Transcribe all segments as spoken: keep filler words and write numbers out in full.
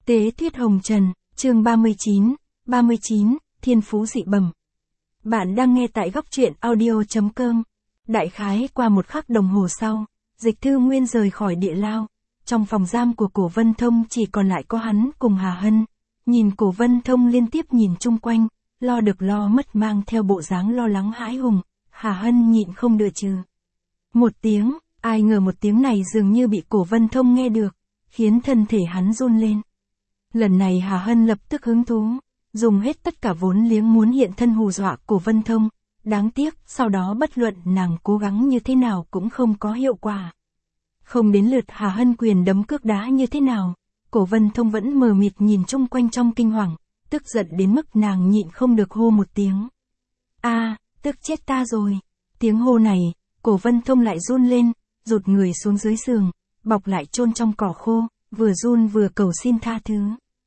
Tế Thuyết Hồng Trần, chương ba mươi chín, ba mươi chín, Thiên Phú Dị Bẩm. Bạn đang nghe tại góc truyện audio chấm com. Đại khái qua một khắc đồng hồ sau, Dịch Thư Nguyên rời khỏi địa lao. Trong phòng giam của Cổ Vân Thông chỉ còn lại có hắn cùng Hà Hân. Nhìn Cổ Vân Thông liên tiếp nhìn chung quanh, lo được lo mất mang theo bộ dáng lo lắng hãi hùng, Hà Hân nhịn không được trừ một tiếng, ai ngờ một tiếng này dường như bị Cổ Vân Thông nghe được, khiến thân thể hắn run lên. Lần này Hà Hân lập tức hứng thú, dùng hết tất cả vốn liếng muốn hiện thân hù dọa Cổ Vân Thông, đáng tiếc sau đó bất luận nàng cố gắng như thế nào cũng không có hiệu quả. Không đến lượt Hà Hân quyền đấm cước đá như thế nào, Cổ Vân Thông vẫn mờ mịt nhìn chung quanh trong kinh hoàng, tức giận đến mức nàng nhịn không được hô một tiếng. A, tức chết ta rồi. Tiếng hô này, Cổ Vân Thông lại run lên, rụt người xuống dưới giường, bọc lại chôn trong cỏ khô, vừa run vừa cầu xin tha thứ.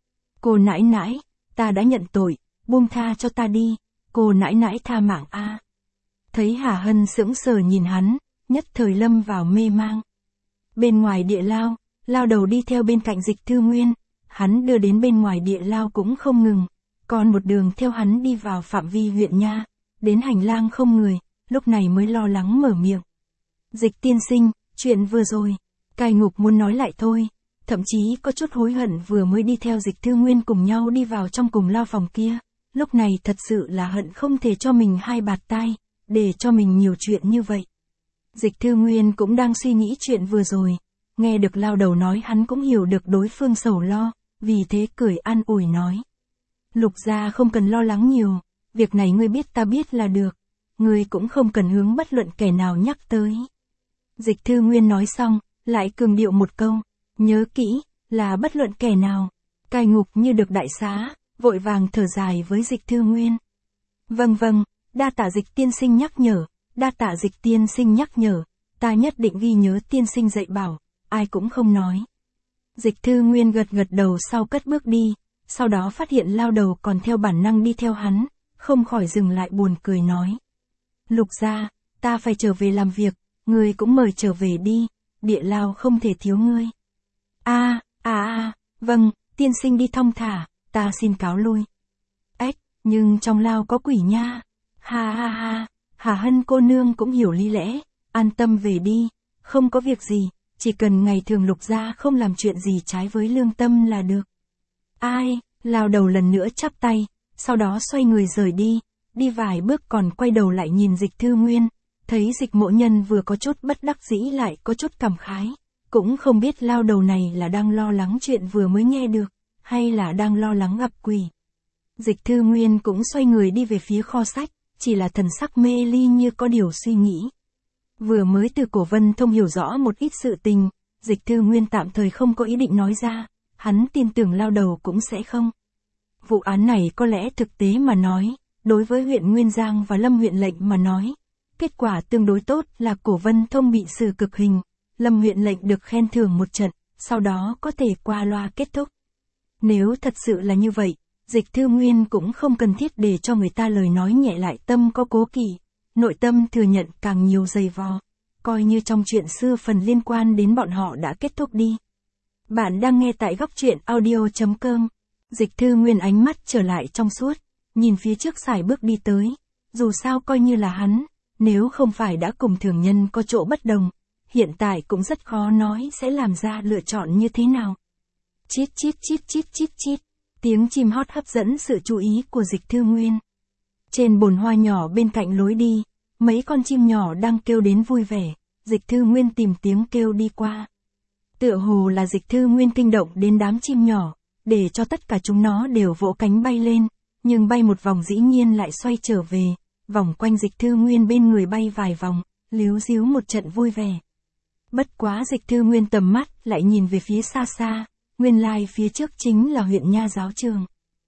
Cô nãi nãi, ta đã nhận tội, buông tha cho ta đi, cô nãi nãi tha mạng a. Thấy Hà Hân sững sờ nhìn hắn, nhất thời lâm vào mê mang. Bên ngoài địa lao, lao đầu đi theo bên cạnh Dịch Thư Nguyên, hắn đưa đến bên ngoài địa lao cũng không ngừng, còn một đường theo hắn đi vào phạm vi huyện nha, đến hành lang không người, lúc này mới lo lắng mở miệng. Dịch tiên sinh, chuyện vừa rồi, cai ngục muốn nói lại thôi, thậm chí có chút hối hận vừa mới đi theo Dịch Thư Nguyên cùng nhau đi vào trong cùng lao phòng kia, lúc này thật sự là hận không thể cho mình hai bạt tai, để cho mình nhiều chuyện như vậy. Dịch Thư Nguyên cũng đang suy nghĩ chuyện vừa rồi, nghe được lao đầu nói hắn cũng hiểu được đối phương sầu lo, vì thế cười an ủi nói. Lục gia không cần lo lắng nhiều, việc này ngươi biết ta biết là được, ngươi cũng không cần hướng bất luận kẻ nào nhắc tới. Dịch Thư Nguyên nói xong, lại cường điệu một câu, nhớ kỹ, là bất luận kẻ nào. Cai ngục như được đại xá, vội vàng thở dài với Dịch Thư Nguyên. Vâng vâng, đa tạ Dịch tiên sinh nhắc nhở, đa tạ Dịch tiên sinh nhắc nhở, ta nhất định ghi nhớ tiên sinh dạy bảo, ai cũng không nói. Dịch Thư Nguyên gật gật đầu sau cất bước đi, sau đó phát hiện lao đầu còn theo bản năng đi theo hắn, không khỏi dừng lại buồn cười nói. Lục gia, ta phải trở về làm việc, ngươi cũng mời trở về đi, địa lao không thể thiếu ngươi. A, a a, vâng, tiên sinh đi thong thả, ta xin cáo lui. Ếch, nhưng trong lao có quỷ nha. Ha ha ha, Hà Hân cô nương cũng hiểu lý lẽ, an tâm về đi, không có việc gì, chỉ cần ngày thường Lục gia không làm chuyện gì trái với lương tâm là được. Ai, lao đầu lần nữa chắp tay, sau đó xoay người rời đi, đi vài bước còn quay đầu lại nhìn Dịch Thư Nguyên, thấy Dịch Mộ Nhân vừa có chút bất đắc dĩ lại có chút cảm khái, cũng không biết lao đầu này là đang lo lắng chuyện vừa mới nghe được, hay là đang lo lắng gặp quỷ. Dịch Thư Nguyên cũng xoay người đi về phía kho sách, chỉ là thần sắc mê ly như có điều suy nghĩ. Vừa mới từ Cổ Vân Thông hiểu rõ một ít sự tình, Dịch Thư Nguyên tạm thời không có ý định nói ra, hắn tin tưởng lao đầu cũng sẽ không. Vụ án này có lẽ thực tế mà nói, đối với huyện Nguyên Giang và Lâm huyện lệnh mà nói, kết quả tương đối tốt là Cổ Vân Thông bị xử cực hình, Lâm huyện lệnh được khen thưởng một trận, sau đó có thể qua loa kết thúc. Nếu thật sự là như vậy, Dịch Thư Nguyên cũng không cần thiết để cho người ta lời nói nhẹ lại tâm có cố kỵ, nội tâm thừa nhận càng nhiều dày vò, coi như trong chuyện xưa phần liên quan đến bọn họ đã kết thúc đi. Bạn đang nghe tại góc truyện audio chấm com. Dịch Thư Nguyên ánh mắt trở lại trong suốt, nhìn phía trước sải bước đi tới, dù sao coi như là hắn, nếu không phải đã cùng thường nhân có chỗ bất đồng, hiện tại cũng rất khó nói sẽ làm ra lựa chọn như thế nào. Chít chít chít chít chít chít, tiếng chim hót hấp dẫn sự chú ý của Dịch Thư Nguyên. Trên bồn hoa nhỏ bên cạnh lối đi, mấy con chim nhỏ đang kêu đến vui vẻ, Dịch Thư Nguyên tìm tiếng kêu đi qua. Tựa hồ là Dịch Thư Nguyên kinh động đến đám chim nhỏ, để cho tất cả chúng nó đều vỗ cánh bay lên, nhưng bay một vòng dĩ nhiên lại xoay trở về, vòng quanh Dịch Thư Nguyên bên người bay vài vòng, líu díu một trận vui vẻ. Bất quá Dịch Thư Nguyên tầm mắt lại nhìn về phía xa xa, nguyên lai phía trước chính là huyện nha giáo trường.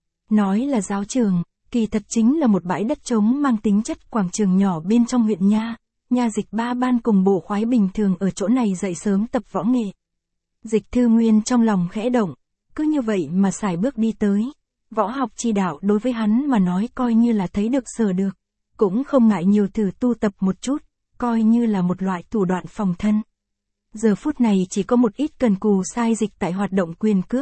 Nói là giáo trường, kỳ thật chính là một bãi đất trống mang tính chất quảng trường nhỏ bên trong huyện nha, nha dịch ba ban cùng bộ khoái bình thường ở chỗ này dậy sớm tập võ nghệ. Dịch Thư Nguyên trong lòng khẽ động, cứ như vậy mà sải bước đi tới, võ học chi đạo đối với hắn mà nói coi như là thấy được sờ được, cũng không ngại nhiều thử tu tập một chút, coi như là một loại thủ đoạn phòng thân. Giờ phút này chỉ có một ít cần cù sai dịch tại hoạt động quyền cước,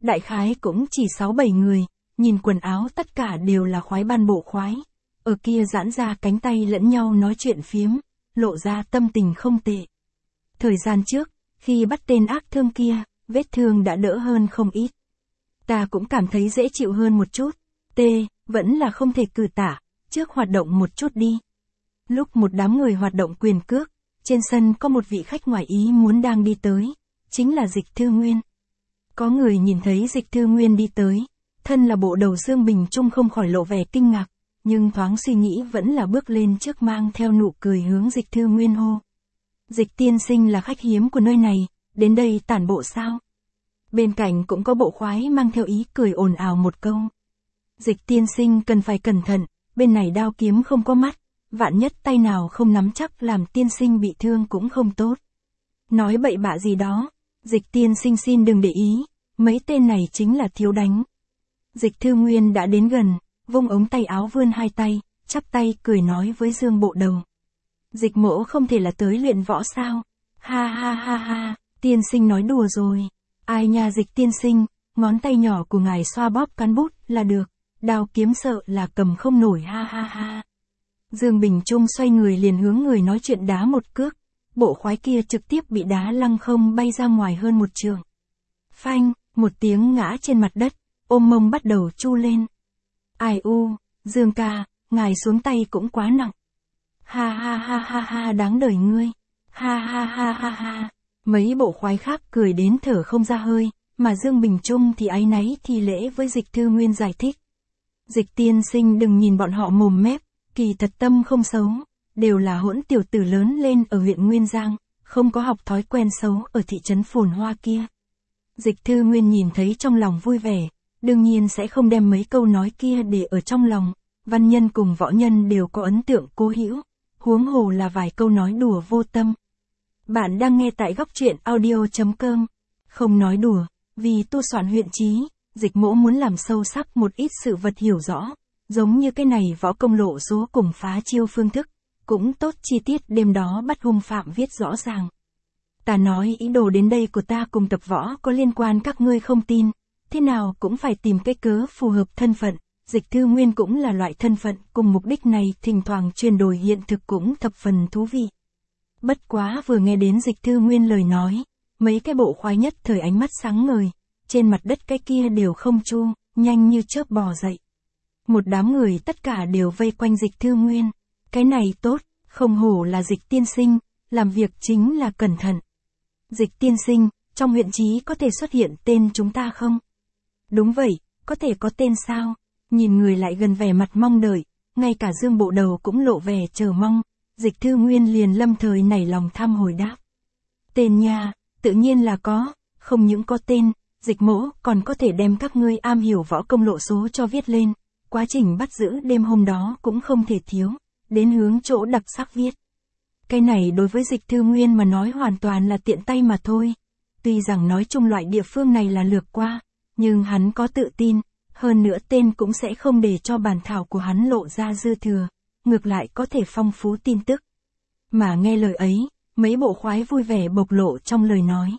đại khái cũng chỉ sáu bảy người, nhìn quần áo tất cả đều là khoái ban bộ khoái. Ở kia giãn ra cánh tay lẫn nhau nói chuyện phiếm, lộ ra tâm tình không tệ. Thời gian trước, khi bắt tên ác thương kia, vết thương đã đỡ hơn không ít. Ta cũng cảm thấy dễ chịu hơn một chút. T, vẫn là không thể cử tả, trước hoạt động một chút đi. Lúc một đám người hoạt động quyền cước, trên sân có một vị khách ngoài ý muốn đang đi tới, chính là Dịch Thư Nguyên. Có người nhìn thấy Dịch Thư Nguyên đi tới, thân là bộ đầu Dương Bình Trung không khỏi lộ vẻ kinh ngạc, nhưng thoáng suy nghĩ vẫn là bước lên trước mang theo nụ cười hướng Dịch Thư Nguyên hô. Dịch tiên sinh là khách hiếm của nơi này, đến đây tản bộ sao? Bên cạnh cũng có bộ khoái mang theo ý cười ồn ào một câu. Dịch tiên sinh cần phải cẩn thận, bên này đao kiếm không có mắt, vạn nhất tay nào không nắm chắc làm tiên sinh bị thương cũng không tốt. Nói bậy bạ gì đó, Dịch tiên sinh xin đừng để ý, mấy tên này chính là thiếu đánh. Dịch Thư Nguyên đã đến gần, vung ống tay áo vươn hai tay, chắp tay cười nói với Dương bộ đầu. Dịch mỗ không thể là tới luyện võ sao? Ha ha ha ha, tiên sinh nói đùa rồi. Ai nha Dịch tiên sinh, ngón tay nhỏ của ngài xoa bóp cán bút là được, đao kiếm sợ là cầm không nổi ha ha ha. Dương Bình Trung xoay người liền hướng người nói chuyện đá một cước, bộ khoái kia trực tiếp bị đá lăng không bay ra ngoài hơn một trường. Phanh, một tiếng ngã trên mặt đất, ôm mông bắt đầu chu lên. Ai u, Dương ca, ngài xuống tay cũng quá nặng. Ha ha ha ha ha đáng đời ngươi. Ha ha ha ha ha. Mấy bộ khoái khác cười đến thở không ra hơi, mà Dương Bình Trung thì áy náy thì lễ với Dịch Thư Nguyên giải thích. Dịch tiên sinh đừng nhìn bọn họ mồm mép, kỳ thật tâm không xấu, đều là hỗn tiểu tử lớn lên ở huyện Nguyên Giang, không có học thói quen xấu ở thị trấn phồn hoa kia. Dịch Thư Nguyên nhìn thấy trong lòng vui vẻ, đương nhiên sẽ không đem mấy câu nói kia để ở trong lòng, văn nhân cùng võ nhân đều có ấn tượng cố hữu, huống hồ là vài câu nói đùa vô tâm. Bạn đang nghe tại góc truyện audio chấm com. Không nói đùa, vì tu soạn huyện chí, Dịch mỗ muốn làm sâu sắc một ít sự vật hiểu rõ, giống như cái này võ công lộ số cùng phá chiêu phương thức, cũng tốt chi tiết đêm đó bắt hung phạm viết rõ ràng. Ta nói ý đồ đến đây của ta cùng tập võ có liên quan các ngươi không tin, thế nào cũng phải tìm cái cớ phù hợp thân phận, Dịch Thư Nguyên cũng là loại thân phận cùng mục đích này thỉnh thoảng chuyển đổi hiện thực cũng thập phần thú vị. Bất quá vừa nghe đến Dịch Thư Nguyên lời nói, mấy cái bộ khoái nhất thời ánh mắt sáng ngời, trên mặt đất cái kia đều không chu, nhanh như chớp bò dậy. Một đám người tất cả đều vây quanh Dịch Thư Nguyên, cái này tốt, không hổ là Dịch tiên sinh, làm việc chính là cẩn thận. Dịch tiên sinh, trong huyện chí có thể xuất hiện tên chúng ta không? Đúng vậy, có thể có tên sao? Nhìn người lại gần vẻ mặt mong đợi, ngay cả Dương bộ đầu cũng lộ vẻ chờ mong, Dịch Thư Nguyên liền lâm thời nảy lòng tham hồi đáp. Tên nha, tự nhiên là có, không những có tên, Dịch mỗ còn có thể đem các ngươi am hiểu võ công lộ số cho viết lên, quá trình bắt giữ đêm hôm đó cũng không thể thiếu, đến hướng chỗ đặc sắc viết. Cái này đối với Dịch Thư Nguyên mà nói hoàn toàn là tiện tay mà thôi, tuy rằng nói chung loại địa phương này là lược qua, nhưng hắn có tự tin, hơn nữa tên cũng sẽ không để cho bản thảo của hắn lộ ra dư thừa, ngược lại có thể phong phú tin tức. Mà nghe lời ấy, mấy bộ khoái vui vẻ bộc lộ trong lời nói.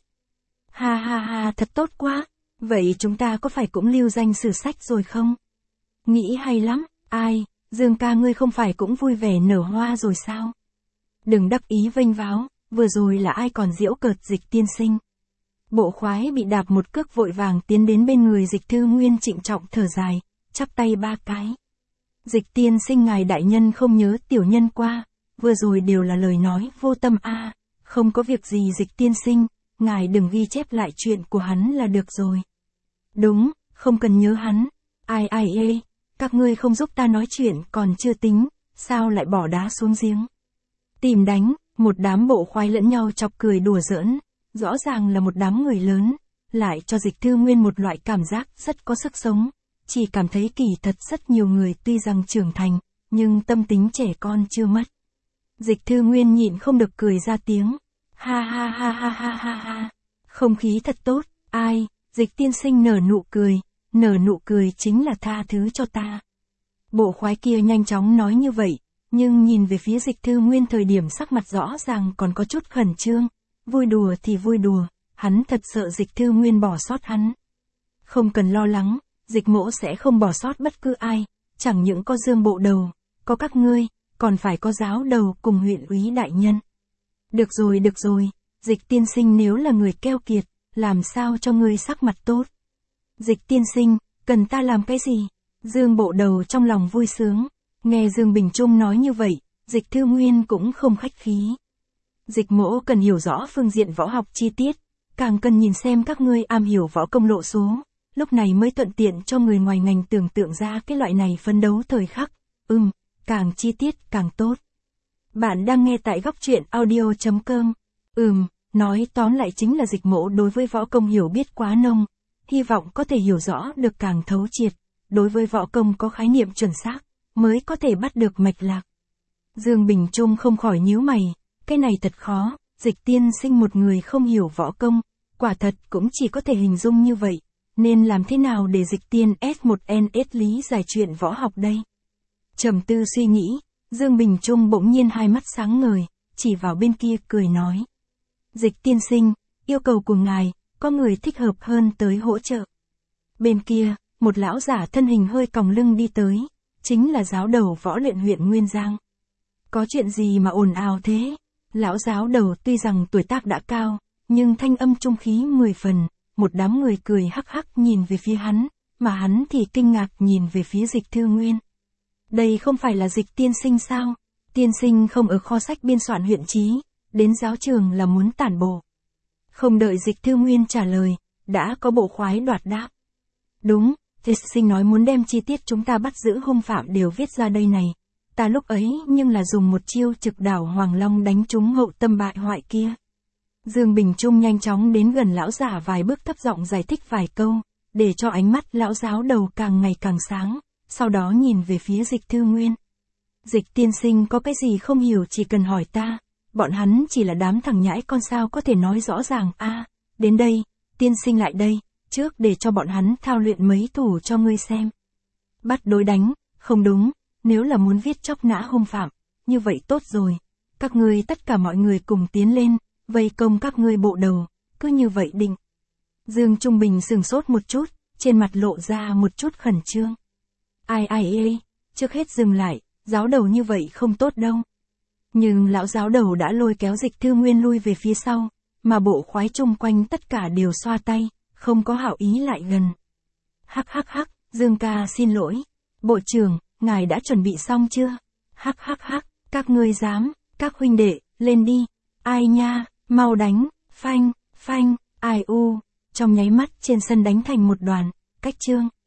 Ha ha ha thật tốt quá, vậy chúng ta có phải cũng lưu danh sử sách rồi không? Nghĩ hay lắm, ai, Dương ca ngươi không phải cũng vui vẻ nở hoa rồi sao? Đừng đắc ý vênh váo, vừa rồi là ai còn giễu cợt Dịch tiên sinh. Bộ khoái bị đạp một cước vội vàng tiến đến bên người Dịch Thư Nguyên trịnh trọng thở dài, chắp tay ba cái. Dịch tiên sinh ngài đại nhân không nhớ tiểu nhân qua, vừa rồi đều là lời nói vô tâm a, à, không có việc gì Dịch tiên sinh, ngài đừng ghi chép lại chuyện của hắn là được rồi. Đúng, không cần nhớ hắn, ai ai ê, các ngươi không giúp ta nói chuyện còn chưa tính, sao lại bỏ đá xuống giếng. Tìm đánh, một đám bộ khoái lẫn nhau chọc cười đùa giỡn, rõ ràng là một đám người lớn, lại cho Dịch Thư Nguyên một loại cảm giác rất có sức sống, chỉ cảm thấy kỳ thật rất nhiều người tuy rằng trưởng thành, nhưng tâm tính trẻ con chưa mất. Dịch Thư Nguyên nhịn không được cười ra tiếng, ha ha ha ha ha ha ha, không khí thật tốt, ai, Dịch tiên sinh nở nụ cười, nở nụ cười chính là tha thứ cho ta. Bộ khoái kia nhanh chóng nói như vậy, nhưng nhìn về phía Dịch Thư Nguyên thời điểm sắc mặt rõ ràng còn có chút khẩn trương, vui đùa thì vui đùa, hắn thật sợ Dịch Thư Nguyên bỏ sót hắn. Không cần lo lắng, Dịch Mỗ sẽ không bỏ sót bất cứ ai, chẳng những có Dương bộ đầu, có các ngươi, còn phải có giáo đầu cùng huyện úy đại nhân. Được rồi được rồi, Dịch tiên sinh nếu là người keo kiệt, làm sao cho ngươi sắc mặt tốt. Dịch tiên sinh, cần ta làm cái gì? Dương bộ đầu trong lòng vui sướng, nghe Dương Bình Trung nói như vậy, Dịch Thư Nguyên cũng không khách khí. Dịch Mỗ cần hiểu rõ phương diện võ học chi tiết, càng cần nhìn xem các ngươi am hiểu võ công lộ số, lúc này mới thuận tiện cho người ngoài ngành tưởng tượng ra cái loại này phấn đấu thời khắc. Ừm, càng chi tiết càng tốt. Bạn đang nghe tại góc truyện audio chấm com. Ừm, nói tóm lại chính là Dịch Mỗ đối với võ công hiểu biết quá nông, hy vọng có thể hiểu rõ được càng thấu triệt, đối với võ công có khái niệm chuẩn xác, mới có thể bắt được mạch lạc. Dương Bình Trung không khỏi nhíu mày, cái này thật khó, Dịch tiên sinh một người không hiểu võ công, quả thật cũng chỉ có thể hình dung như vậy, nên làm thế nào để Dịch tiên S một N S lý giải chuyện võ học đây? Trầm tư suy nghĩ, Dương Bình Trung bỗng nhiên hai mắt sáng ngời, chỉ vào bên kia cười nói. Dịch tiên sinh, yêu cầu của ngài, có người thích hợp hơn tới hỗ trợ. Bên kia, một lão giả thân hình hơi còng lưng đi tới, chính là giáo đầu võ luyện huyện Nguyên Giang. Có chuyện gì mà ồn ào thế? Lão giáo đầu tuy rằng tuổi tác đã cao, nhưng thanh âm trung khí mười phần, một đám người cười hắc hắc nhìn về phía hắn, mà hắn thì kinh ngạc nhìn về phía Dịch Thư Nguyên. Đây không phải là Dịch tiên sinh sao? Tiên sinh không ở kho sách biên soạn huyện chí, đến giáo trường là muốn tản bộ. Không đợi Dịch Thư Nguyên trả lời, đã có bộ khoái đoạt đáp. Đúng, tiên sinh nói muốn đem chi tiết chúng ta bắt giữ hung phạm đều viết ra đây này. Ta lúc ấy nhưng là dùng một chiêu trực đảo Hoàng Long đánh trúng hậu tâm bại hoại kia. Dương Bình Trung nhanh chóng đến gần lão giả vài bước thấp giọng giải thích vài câu, để cho ánh mắt lão giáo đầu càng ngày càng sáng, sau đó nhìn về phía Dịch Thư Nguyên. Dịch tiên sinh có cái gì không hiểu chỉ cần hỏi ta, bọn hắn chỉ là đám thằng nhãi con sao có thể nói rõ ràng a. À, đến đây, tiên sinh lại đây, trước để cho bọn hắn thao luyện mấy thủ cho ngươi xem. Bắt đối đánh, không đúng, nếu là muốn viết chóc nã hung phạm, như vậy tốt rồi, các ngươi tất cả mọi người cùng tiến lên, vây công các ngươi bộ đầu, cứ như vậy định. Dương Trung Bình sừng sốt một chút, trên mặt lộ ra một chút khẩn trương. Ai ai ai, trước hết dừng lại, giáo đầu như vậy không tốt đâu. Nhưng lão giáo đầu đã lôi kéo Dịch Thư Nguyên lui về phía sau, mà bộ khoái chung quanh tất cả đều xoa tay, không có hảo ý lại gần. Hắc hắc hắc, Dương ca xin lỗi. Bộ trưởng, ngài đã chuẩn bị xong chưa? Hắc hắc hắc, các ngươi dám, các huynh đệ, lên đi. Ai nha, mau đánh, phanh, phanh, ai u. Trong nháy mắt trên sân đánh thành một đoàn, cách chương.